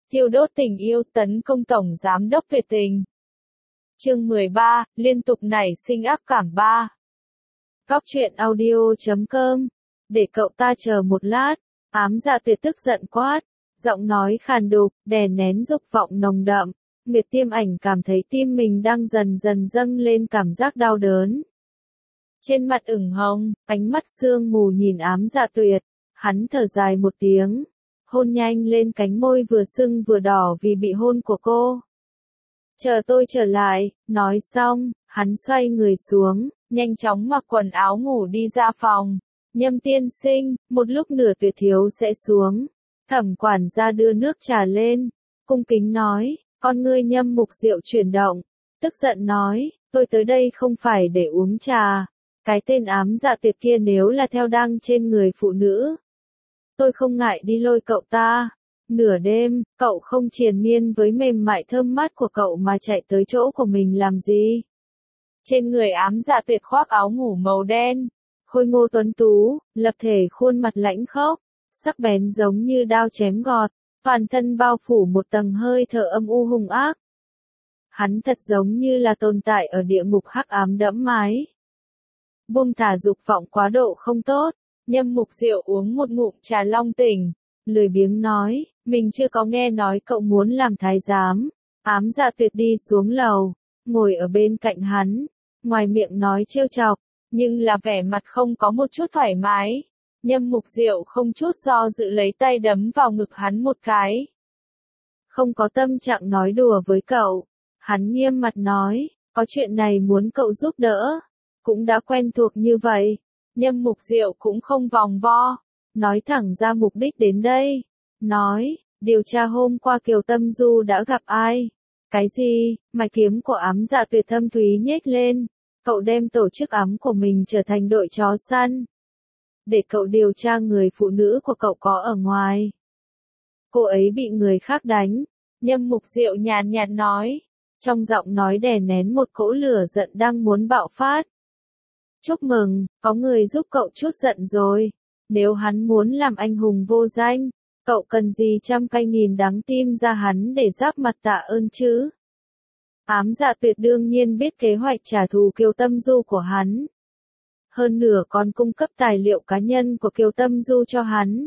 Thiêu đốt tình yêu tấn công Tổng Giám đốc Việt Tình. Chương 13, liên tục nảy sinh ác cảm 3. Góc truyện audio.com. Để cậu ta chờ một lát. Ám Dạ Tuyệt tức giận quát. Giọng nói khàn đục, đè nén dục vọng nồng đậm. Nguyệt Tiêm Ảnh cảm thấy tim mình đang dần dần dâng lên cảm giác đau đớn. Trên mặt ửng hồng, ánh mắt sương mù nhìn Ám Dạ Tuyệt. Hắn thở dài một tiếng. Hôn nhanh lên cánh môi vừa sưng vừa đỏ vì bị hôn của cô. Chờ tôi trở lại, nói xong, hắn xoay người xuống, nhanh chóng mặc quần áo ngủ đi ra phòng. Nhâm tiên sinh, một lúc Nửa Tuyệt thiếu sẽ xuống. Thẩm quản gia đưa nước trà lên, cung kính nói, con ngươi Nhâm Mục Diệu chuyển động, tức giận nói, tôi tới đây không phải để uống trà. Cái tên Ám Dạ Tuyệt kia nếu là theo đăng trên người phụ nữ, tôi không ngại đi lôi cậu ta. Nửa đêm, cậu không triền miên với mềm mại thơm mát của cậu mà chạy tới chỗ của mình làm gì? Trên người Ám Dạ Tuyệt khoác áo ngủ màu đen, khôi ngô tuấn tú, lập thể khuôn mặt lãnh khốc, sắc bén giống như đao chém gọt, toàn thân bao phủ một tầng hơi thở âm u hung ác. Hắn thật giống như là tồn tại ở địa ngục hắc ám đẫm máy. Buông thả dục vọng quá độ không tốt. Nhâm Mục Diệu uống một ngụm trà long tỉnh, lười biếng nói, mình chưa có nghe nói cậu muốn làm thái giám. Ám Dạ Tuyệt đi xuống lầu, ngồi ở bên cạnh hắn, ngoài miệng nói trêu chọc, nhưng là vẻ mặt không có một chút thoải mái. Nhâm Mục Diệu không chút do dự lấy tay đấm vào ngực hắn một cái. Không có tâm trạng nói đùa với cậu, hắn nghiêm mặt nói, có chuyện này muốn cậu giúp đỡ, cũng đã quen thuộc như vậy. Nhâm Mục Diệu cũng không vòng vo, nói thẳng ra mục đích đến đây. Nói, điều tra hôm qua Kiều Tâm Du đã gặp ai? Cái gì? Mày kiếm của Ám Dạ Tuyệt thâm thúy nhếch lên. Cậu đem tổ chức ám của mình trở thành đội chó săn. Để cậu điều tra người phụ nữ của cậu có ở ngoài. Cô ấy bị người khác đánh. Nhâm Mục Diệu nhàn nhạt nói. Trong giọng nói đè nén một cỗ lửa giận đang muốn bạo phát. Chúc mừng, có người giúp cậu chút giận rồi. Nếu hắn muốn làm anh hùng vô danh, cậu cần gì trăm cay nghìn đắng tim ra hắn để giáp mặt tạ ơn chứ? Ám Dạ Tuyệt đương nhiên biết kế hoạch trả thù Kiều Tâm Du của hắn. Hơn nữa còn cung cấp tài liệu cá nhân của Kiều Tâm Du cho hắn.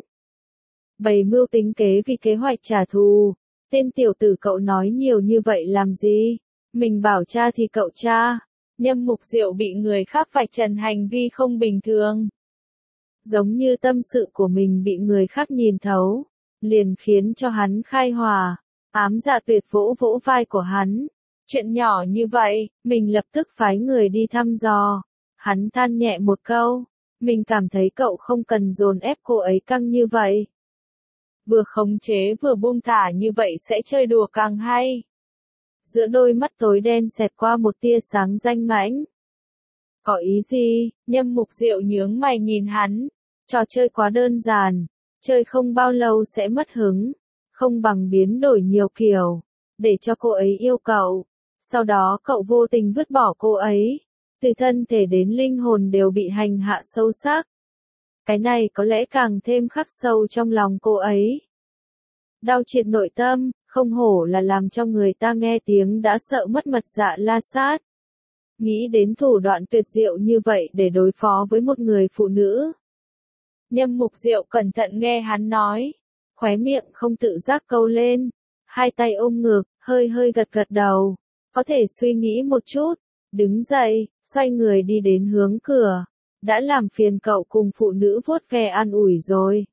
Bày mưu tính kế vì kế hoạch trả thù. Tên tiểu tử cậu nói nhiều như vậy làm gì? Mình bảo tra thì cậu tra. Nhâm Mục Diệu bị người khác vạch trần hành vi không bình thường. Giống như tâm sự của mình bị người khác nhìn thấu, liền khiến cho hắn khai hỏa. Ám Dạ Tuyệt vỗ vỗ vai của hắn. Chuyện nhỏ như vậy, mình lập tức phái người đi thăm dò. Hắn than nhẹ một câu, mình cảm thấy cậu không cần dồn ép cô ấy căng như vậy. Vừa khống chế vừa buông thả như vậy sẽ chơi đùa càng hay. Giữa đôi mắt tối đen xẹt qua một tia sáng danh mãnh. Có ý gì? Nhâm Mục Diệu nhướng mày nhìn hắn. Trò chơi quá đơn giản, chơi không bao lâu sẽ mất hứng, không bằng biến đổi nhiều kiểu, để cho cô ấy yêu cậu. Sau đó cậu vô tình vứt bỏ cô ấy, từ thân thể đến linh hồn đều bị hành hạ sâu sắc. Cái này có lẽ càng thêm khắc sâu trong lòng cô ấy. Đau triệt nội tâm, không hổ là làm cho người ta nghe tiếng đã sợ mất mật dạ la sát. Nghĩ đến thủ đoạn tuyệt diệu như vậy để đối phó với một người phụ nữ. Nhâm Mục Diệu cẩn thận nghe hắn nói, khóe miệng không tự giác câu lên, hai tay ôm ngực, hơi hơi gật gật đầu, có thể suy nghĩ một chút, đứng dậy, xoay người đi đến hướng cửa, đã làm phiền cậu cùng phụ nữ vuốt ve an ủi rồi.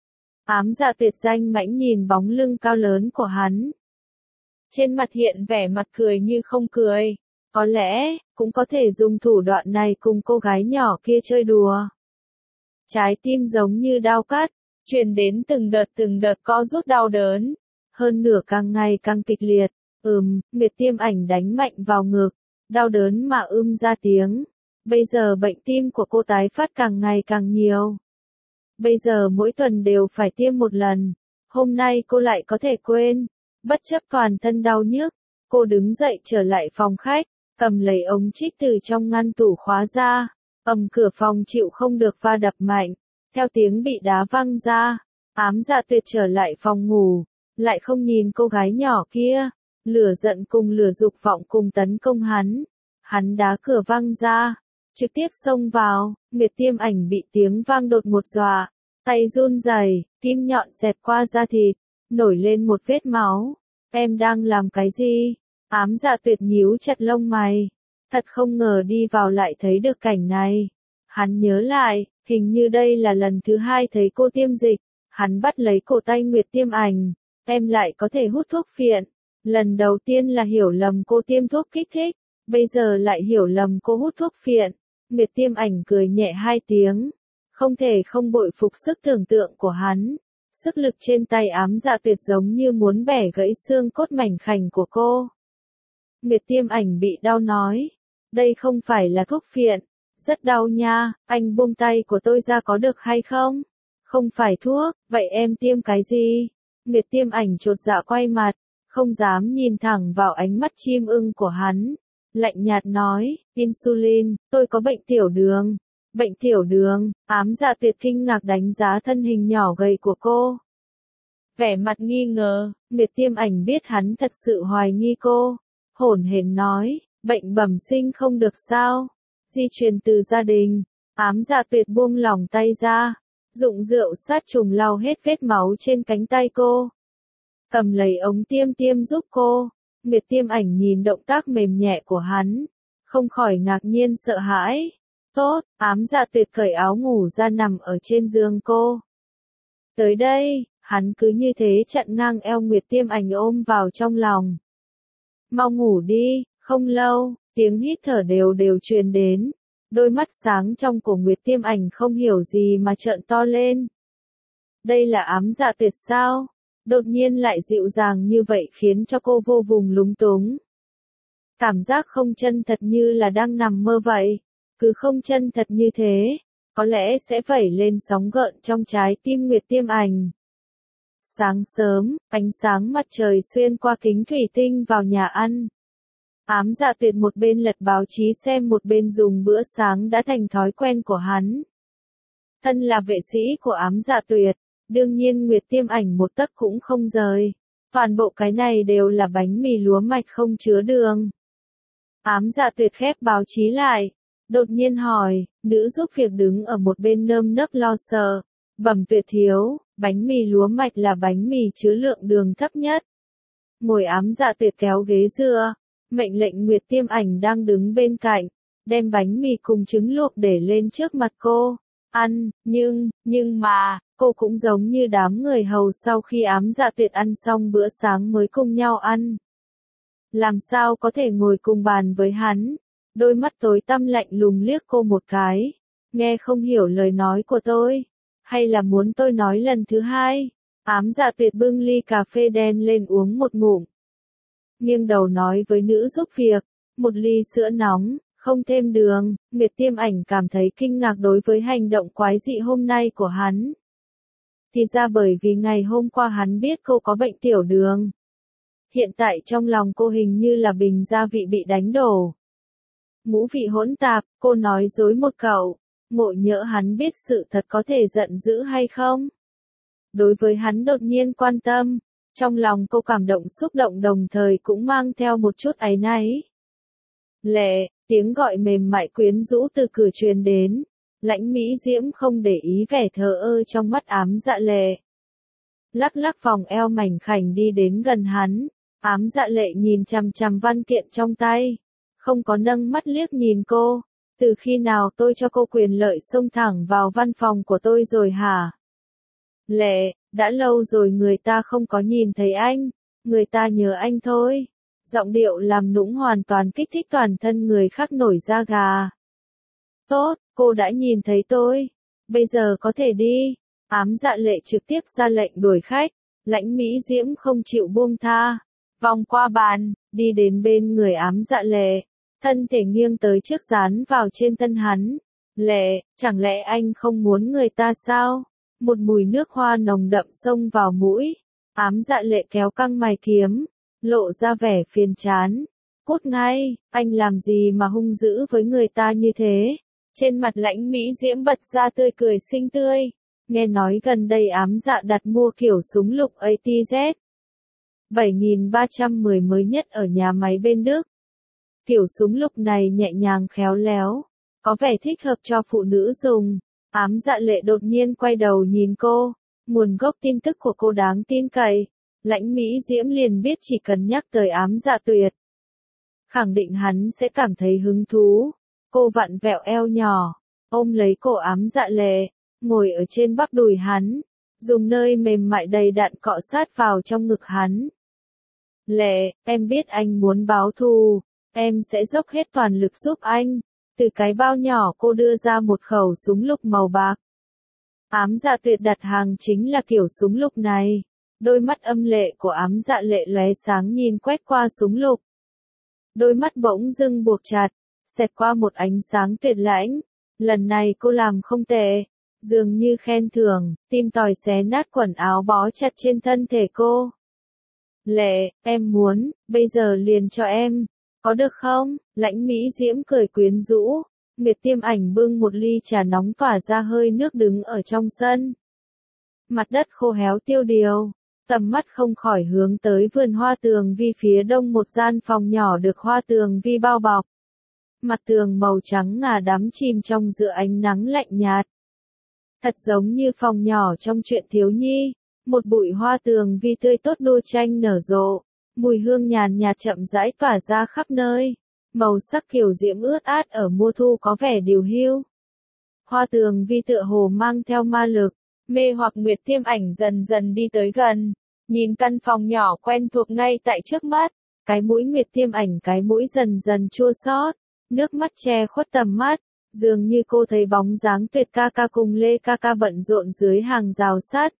Ám Dạ Tuyệt danh mãnh nhìn bóng lưng cao lớn của hắn. Trên mặt hiện vẻ mặt cười như không cười, có lẽ, cũng có thể dùng thủ đoạn này cùng cô gái nhỏ kia chơi đùa. Trái tim giống như đao cắt, truyền đến từng đợt co rút đau đớn. Hơn nửa càng ngày càng kịch liệt, Nguyệt Tiêm Ảnh đánh mạnh vào ngực, đau đớn mà ra tiếng. Bây giờ bệnh tim của cô tái phát càng ngày càng nhiều. Bây giờ mỗi tuần đều phải tiêm một lần, hôm nay cô lại có thể quên. Bất chấp toàn thân đau nhức, cô đứng dậy trở lại phòng khách, cầm lấy ống trích từ trong ngăn tủ khóa ra. Cửa phòng chịu không được va đập mạnh, theo tiếng bị đá văng ra. Ám Dạ Tuyệt trở lại phòng ngủ, lại không nhìn cô gái nhỏ kia, lửa giận cùng lửa dục vọng cùng tấn công hắn. Hắn đá cửa văng ra, trực tiếp xông vào, Nguyệt Tiêm Ảnh bị tiếng vang đột ngột dọa, tay run rẩy, kim nhọn xẹt qua da thịt, nổi lên một vết máu. Em đang làm cái gì? Ám Dạ Tuyệt nhíu chặt lông mày, thật không ngờ đi vào lại thấy được cảnh này. Hắn nhớ lại, hình như đây là lần thứ hai thấy cô tiêm dịch, hắn bắt lấy cổ tay Nguyệt Tiêm Ảnh, em lại có thể hút thuốc phiện. Lần đầu tiên là hiểu lầm cô tiêm thuốc kích thích, bây giờ lại hiểu lầm cô hút thuốc phiện. Nguyệt Tiêm Ảnh cười nhẹ hai tiếng, không thể không bội phục sức tưởng tượng của hắn. Sức lực trên tay Ám Dạ Tuyệt giống như muốn bẻ gãy xương cốt mảnh khảnh của cô. Nguyệt Tiêm Ảnh bị đau nói, đây không phải là thuốc phiện, rất đau nha, anh buông tay của tôi ra có được hay không? Không phải thuốc, vậy em tiêm cái gì? Nguyệt Tiêm Ảnh chột dạ quay mặt, không dám nhìn thẳng vào ánh mắt chim ưng của hắn. Lạnh nhạt nói, insulin, tôi có bệnh tiểu đường. Bệnh tiểu đường, Ám Dạ Tuyệt kinh ngạc đánh giá thân hình nhỏ gầy của cô. Vẻ mặt nghi ngờ, Nguyệt Tiêm Ảnh biết hắn thật sự hoài nghi cô. Hổn hển nói, bệnh bẩm sinh không được sao? Di truyền từ gia đình. Ám Dạ Tuyệt buông lỏng tay ra, dụng rượu sát trùng lau hết vết máu trên cánh tay cô. Cầm lấy ống tiêm tiêm giúp cô. Nguyệt Tiêm Ảnh nhìn động tác mềm nhẹ của hắn, không khỏi ngạc nhiên sợ hãi. Tốt, Ám Dạ Tuyệt cởi áo ngủ ra nằm ở trên giường cô. Tới đây, hắn cứ như thế chặn ngang eo Nguyệt Tiêm Ảnh ôm vào trong lòng. Mau ngủ đi, không lâu, tiếng hít thở đều đều truyền đến. Đôi mắt sáng trong của Nguyệt Tiêm Ảnh không hiểu gì mà trợn to lên. Đây là Ám Dạ Tuyệt sao? Đột nhiên lại dịu dàng như vậy khiến cho cô vô vùng lúng túng. Cảm giác không chân thật như là đang nằm mơ vậy. Cứ không chân thật như thế, có lẽ sẽ vẩy lên sóng gợn trong trái tim Nguyệt Tiêm Ảnh. Sáng sớm, ánh sáng mặt trời xuyên qua kính thủy tinh vào nhà ăn. Ám Dạ Tuyệt một bên lật báo chí xem một bên dùng bữa sáng đã thành thói quen của hắn. Thân là vệ sĩ của Ám Dạ Tuyệt, đương nhiên Nguyệt Tiêm Ảnh một tấc cũng không rời. Toàn bộ cái này đều là bánh mì lúa mạch không chứa đường. Ám Dạ Tuyệt khép báo chí lại, đột nhiên hỏi, nữ giúp việc đứng ở một bên nơm nớp lo sợ. Bẩm Tuyệt thiếu, bánh mì lúa mạch là bánh mì chứa lượng đường thấp nhất. Ngồi Ám Dạ Tuyệt kéo ghế dựa, mệnh lệnh Nguyệt Tiêm Ảnh đang đứng bên cạnh, đem bánh mì cùng trứng luộc để lên trước mặt cô. Ăn, nhưng mà, cô cũng giống như đám người hầu sau khi Ám Dạ Tuyệt ăn xong bữa sáng mới cùng nhau ăn. Làm sao có thể ngồi cùng bàn với hắn? Đôi mắt tối tăm lạnh lùng liếc cô một cái. Nghe không hiểu lời nói của tôi. Hay là muốn tôi nói lần thứ hai? Ám Dạ Tuyệt bưng ly cà phê đen lên uống một ngụm. Nghiêng đầu nói với nữ giúp việc. Một ly sữa nóng, không thêm đường. Nguyệt Tiêm Ảnh cảm thấy kinh ngạc đối với hành động quái dị hôm nay của hắn. Thì ra bởi vì ngày hôm qua hắn biết cô có bệnh tiểu đường. Hiện tại trong lòng cô hình như là bình gia vị bị đánh đổ. Ngũ vị hỗn tạp, cô nói dối một cậu. Ngộ nhỡ hắn biết sự thật có thể giận dữ hay không? Đối với hắn đột nhiên quan tâm, trong lòng cô cảm động xúc động đồng thời cũng mang theo một chút áy náy. Lệ, tiếng gọi mềm mại quyến rũ từ cửa truyền đến. Lãnh Mỹ Diễm không để ý vẻ thờ ơ trong mắt Ám Dạ Lệ. Lắc lắc vòng eo mảnh khảnh đi đến gần hắn. Ám Dạ Lệ nhìn chằm chằm văn kiện trong tay. Không có nâng mắt liếc nhìn cô. Từ khi nào tôi cho cô quyền lợi xông thẳng vào văn phòng của tôi rồi hả? Lệ, đã lâu rồi người ta không có nhìn thấy anh. Người ta nhớ anh thôi. Giọng điệu làm nũng hoàn toàn kích thích toàn thân người khác nổi da gà. Tốt, cô đã nhìn thấy tôi. Bây giờ có thể đi. Ám Dạ Lệ trực tiếp ra lệnh đuổi khách. Lãnh Mỹ Diễm không chịu buông tha. Vòng qua bàn, đi đến bên người Ám Dạ Lệ. Thân thể nghiêng tới trước dán vào trên thân hắn. Lệ, chẳng lẽ anh không muốn người ta sao? Một mùi nước hoa nồng đậm xông vào mũi. Ám Dạ Lệ kéo căng mày kiếm. Lộ ra vẻ phiền chán. Cút ngay, anh làm gì mà hung dữ với người ta như thế? Trên mặt Lãnh Mỹ Diễm bật ra tươi cười xinh tươi. Nghe nói gần đây Ám Dạ đặt mua kiểu súng lục ATZ. 7310 mới nhất ở nhà máy bên Đức. Kiểu súng lục này nhẹ nhàng khéo léo, có vẻ thích hợp cho phụ nữ dùng. Ám Dạ Lệ đột nhiên quay đầu nhìn cô, nguồn gốc tin tức của cô đáng tin cậy. Lãnh Mỹ Diễm liền biết chỉ cần nhắc tới Ám Dạ Tuyệt, khẳng định hắn sẽ cảm thấy hứng thú. Cô vặn vẹo eo nhỏ, ôm lấy cổ Ám Dạ Lệ, ngồi ở trên bắp đùi hắn, dùng nơi mềm mại đầy đặn cọ sát vào trong ngực hắn. Lệ, em biết anh muốn báo thù, em sẽ dốc hết toàn lực giúp anh. Từ cái bao nhỏ cô đưa ra một khẩu súng lục màu bạc. Ám Dạ Tuyệt đặt hàng chính là kiểu súng lục này. Đôi mắt âm lệ của Ám Dạ Lệ lóe sáng nhìn quét qua súng lục. Đôi mắt bỗng dưng buộc chặt, xẹt qua một ánh sáng tuyệt lãnh. Lần này cô làm không tệ, dường như khen thưởng, tim tòi xé nát quần áo bó chặt trên thân thể cô. Lệ, em muốn, bây giờ liền cho em, có được không? Lãnh Mỹ Diễm cười quyến rũ. Nguyệt Tiêm Ảnh bưng một ly trà nóng tỏa ra hơi nước đứng ở trong sân. Mặt đất khô héo tiêu điều, tầm mắt không khỏi hướng tới vườn hoa tường vi phía đông, một gian phòng nhỏ được hoa tường vi bao bọc. Mặt tường màu trắng ngà đắm chìm trong giữa ánh nắng lạnh nhạt. Thật giống như phòng nhỏ trong truyện thiếu nhi, một bụi hoa tường vi tươi tốt đua tranh nở rộ, mùi hương nhàn nhạt chậm rãi tỏa ra khắp nơi. Màu sắc kiều diễm ướt át ở mùa thu có vẻ điều hưu. Hoa tường vi tựa hồ mang theo ma lực, mê hoặc Nguyệt Tiêm Ảnh dần dần đi tới gần, nhìn căn phòng nhỏ quen thuộc ngay tại trước mắt, cái mũi Nguyệt Tiêm Ảnh cái mũi dần dần chua xót, nước mắt che khuất tầm mắt, dường như cô thấy bóng dáng Tuyệt ca ca cùng Lê ca ca bận rộn dưới hàng rào sắt.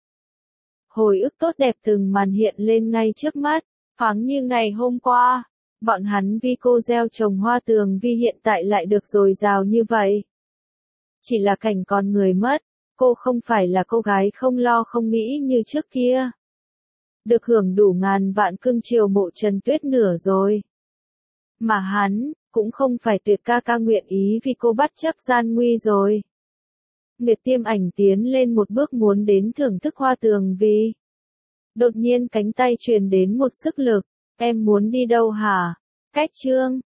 Hồi ức tốt đẹp từng màn hiện lên ngay trước mắt, thoáng như ngày hôm qua. Bọn hắn vì cô gieo trồng hoa tường vi hiện tại lại được dồi dào như vậy. Chỉ là cảnh con người mất, cô không phải là cô gái không lo không nghĩ như trước kia. Được hưởng đủ ngàn vạn cưng chiều Mộ Trần Tuyết nửa rồi. Mà hắn, cũng không phải Tuyệt ca ca nguyện ý vì cô bắt chấp gian nguy rồi. Nguyệt Tiêm Ảnh tiến lên một bước muốn đến thưởng thức hoa tường vi. Đột nhiên cánh tay truyền đến một sức lực. Em muốn đi đâu hả? Cách chương